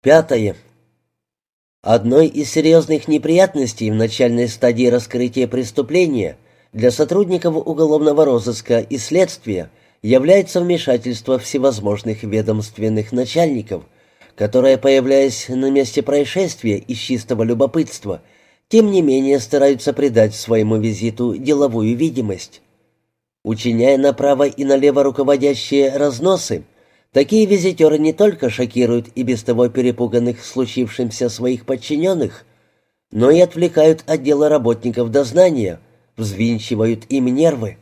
Пятое. Одной из серьезных неприятностей в начальной стадии раскрытия преступления для сотрудников уголовного розыска и следствия является вмешательство всевозможных ведомственных начальников, которые, появляясь на месте происшествия из чистого любопытства, тем не менее стараются придать своему визиту деловую видимость. Учиняя направо и налево руководящие разносы, такие визитеры не только шокируют и без того перепуганных случившимся своих подчиненных, но и отвлекают от дела работников дознания, взвинчивают им нервы.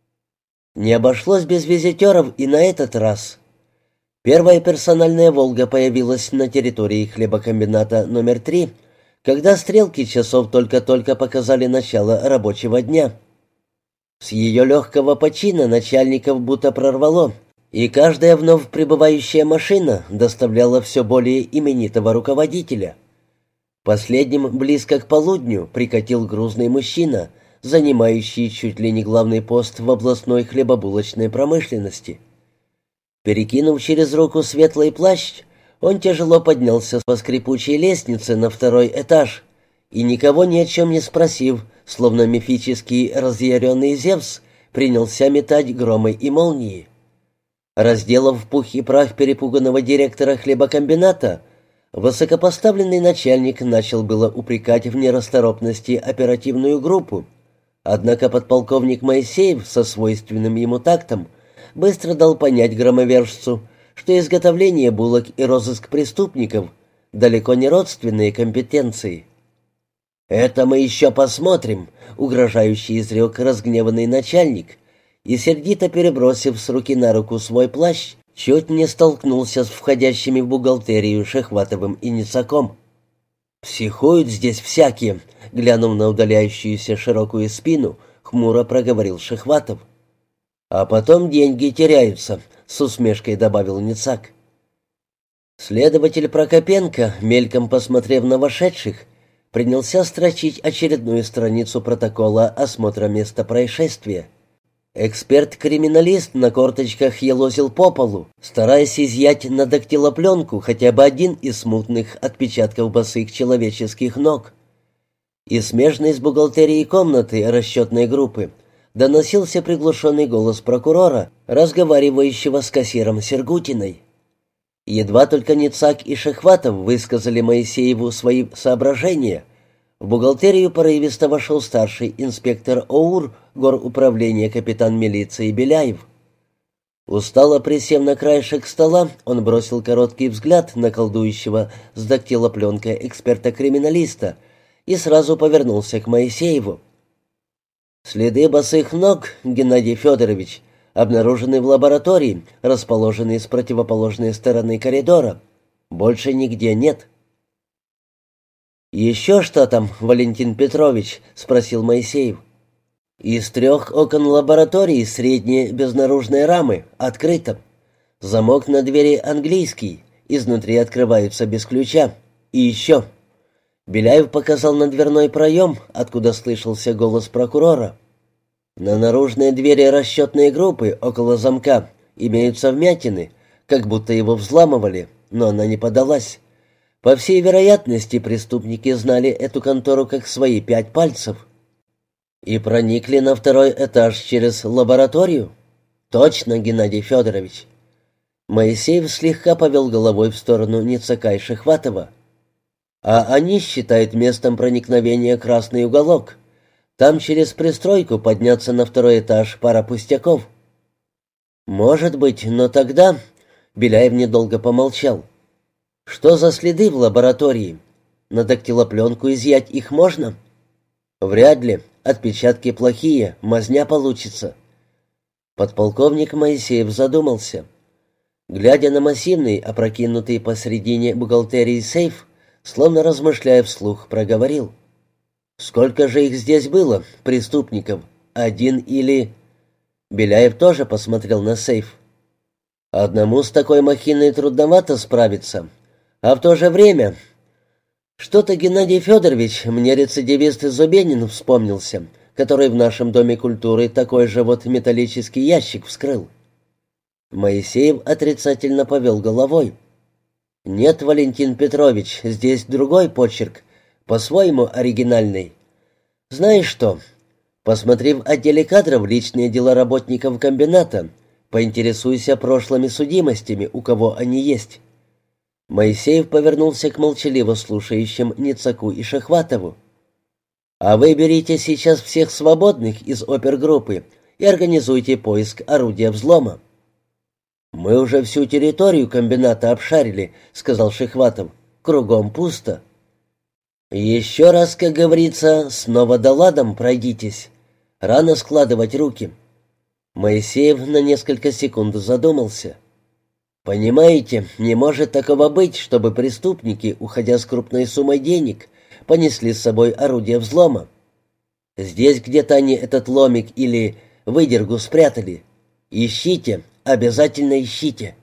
Не обошлось без визитеров и на этот раз. Первая персональная «Волга» появилась на территории хлебокомбината номер 3, когда стрелки часов только-только показали начало рабочего дня. С ее легкого почина начальников будто прорвало, и каждая вновь прибывающая машина доставляла все более именитого руководителя. Последним близко к полудню прикатил грузный мужчина, занимающий чуть ли не главный пост в областной хлебобулочной промышленности. Перекинув через руку светлый плащ, он тяжело поднялся по скрипучей лестнице на второй этаж и, никого ни о чем не спросив, словно мифический разъяренный Зевс, принялся метать громы и молнии. Разделав в пух и прах перепуганного директора хлебокомбината, высокопоставленный начальник начал было упрекать в нерасторопности оперативную группу, однако подполковник Моисеев со свойственным ему тактом быстро дал понять громовержцу, что изготовление булок и розыск преступников далеко не родственные компетенции. «Это мы еще посмотрим», — угрожающе изрек разгневанный начальник, и, сердито перебросив с руки на руку свой плащ, чуть не столкнулся с входящими в бухгалтерию Шехватовым и Ницаком. «Психуют здесь всякие», — глянув на удаляющуюся широкую спину, хмуро проговорил Шехватов. «А потом деньги теряются», — с усмешкой добавил Ницак. Следователь Прокопенко, мельком посмотрев на вошедших, принялся строчить очередную страницу протокола осмотра места происшествия. Эксперт-криминалист на корточках елозил по полу, стараясь изъять на дактилопленку хотя бы один из смутных отпечатков босых человеческих ног. Из смежной с бухгалтерией комнаты расчетной группы доносился приглушенный голос прокурора, разговаривающего с кассиром Сергутиной. Едва только Ницак и Шехватов высказали Моисееву свои соображения, в бухгалтерию порывисто вошел старший инспектор ОУР горуправления капитан милиции Беляев. Устало присев на краешек стола, он бросил короткий взгляд на колдующего с дактилопленкой эксперта-криминалиста и сразу повернулся к Моисееву. «Следы босых ног, Геннадий Федорович, обнаружены в лаборатории, расположенной с противоположной стороны коридора. Больше нигде нет». «Еще что там, Валентин Петрович?» — спросил Моисеев. «Из 3 окон лаборатории средние без наружной рамы открыто. Замок на двери английский, изнутри открываются без ключа. И еще...» Беляев показал на дверной проем, откуда слышался голос прокурора. «На наружной двери расчетной группы около замка имеются вмятины, как будто его взламывали, но она не подалась. По всей вероятности, преступники знали эту контору как свои 5 пальцев. И проникли на 2-й этаж через лабораторию? Точно, Геннадий Федорович». Моисеев слегка повел головой в сторону Ницака и Шехватова. «А они считают местом проникновения красный уголок. Там через пристройку подняться на 2-й этаж пара пустяков». «Может быть, но тогда...» — Беляев недолго помолчал. «Что за следы в лаборатории? На дактилопленку изъять их можно?» «Вряд ли. Отпечатки плохие, мазня получится». Подполковник Моисеев задумался. Глядя на массивный, опрокинутый посредине бухгалтерии сейф, словно размышляя вслух, проговорил. «Сколько же их здесь было, преступников? 1 или...» Беляев тоже посмотрел на сейф. «Одному с такой махиной трудновато справиться. А в то же время...» «Что-то, Геннадий Федорович, мне рецидивист Зубенин вспомнился, который в нашем Доме культуры такой же вот металлический ящик вскрыл». Моисеев отрицательно повел головой. «Нет, Валентин Петрович, здесь другой почерк, по-своему оригинальный. Знаешь что, посмотри в отделе кадров личные дела работников комбината, поинтересуйся прошлыми судимостями, у кого они есть». Моисеев повернулся к молчаливо слушающим Ницаку и Шахватову. «А вы берите сейчас всех свободных из опергруппы и организуйте поиск орудия взлома». «Мы уже всю территорию комбината обшарили», — сказал Шихватов. «Кругом пусто». «Еще раз, как говорится, снова доладом пройдитесь. Рано складывать руки». Моисеев на несколько секунд задумался. «Понимаете, не может такого быть, чтобы преступники, уходя с крупной суммой денег, понесли с собой орудие взлома. Здесь где-то они этот ломик или выдергу спрятали. Ищите, обязательно ищите».